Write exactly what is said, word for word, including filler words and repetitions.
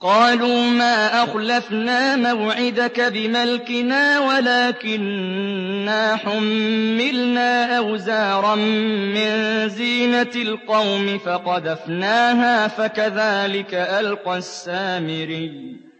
قَالُوا مَا أَخْلَفْنَا مَوْعِدَكَ بِمَلْكِنَا وَلَٰكِنَّا حُمِّلْنَا أَوْزَارًا مِّن زِينَةِ الْقَوْمِ فَقَذَفْنَاهَا فَكَذَٰلِكَ أَلْقَى السَّامِرِيُّ